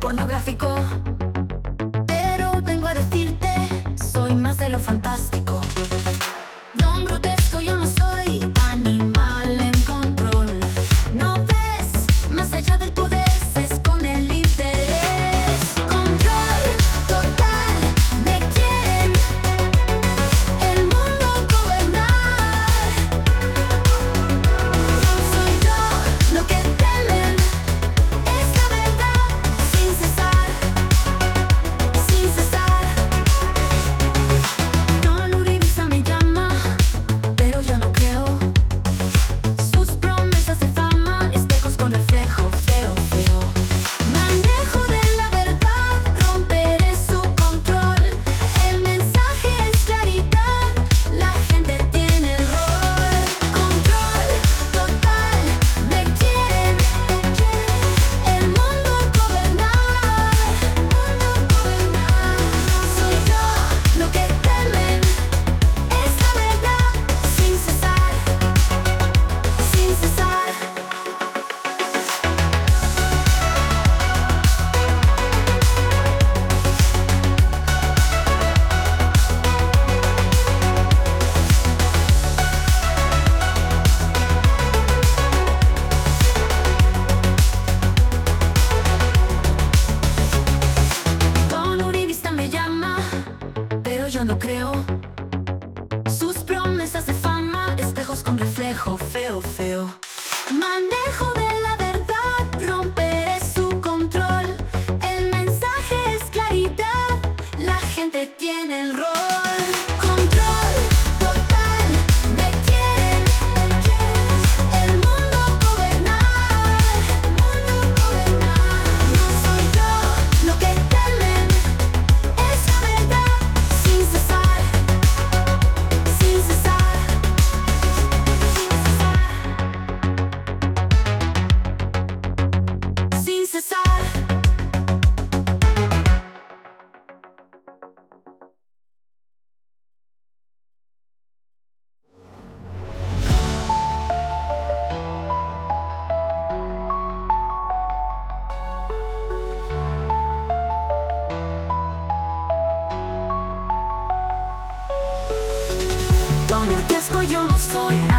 pornográfico, pero vengo a decirte, soy más de lo fantástico. Don grotesco, yo no soy animal en control. ¿No ves? Más allá del poder se esconde el interés. Control total, me quieren el mundo gobernar. Soy yo lo que temen, es la verdad, sin cesar, sin cesar. Don Uribista me llama, pero yo no creo. Sus promesas de fama, espejos con reflejo feo, feo. Manejo de la verdad, romperé su control. El mensaje es claridad, la gente tiene el rol. Control total, me quieren el mundo gobernar, Soy yo lo que temen, es la verdad, sin cesar, sin cesar. Don Uribista me llama, pero yo no creo. Sus promesas de fama, espejos con reflejo feo, feo. Manejo de la verdad, romperé su control. El mensaje es claridad, la gente tiene el rol. Control total, me quieren el mundo gobernar, No soy yo lo que temen, es la verdad, sin cesar, sin cesar, sin cesar. Don grotesco, yo no soy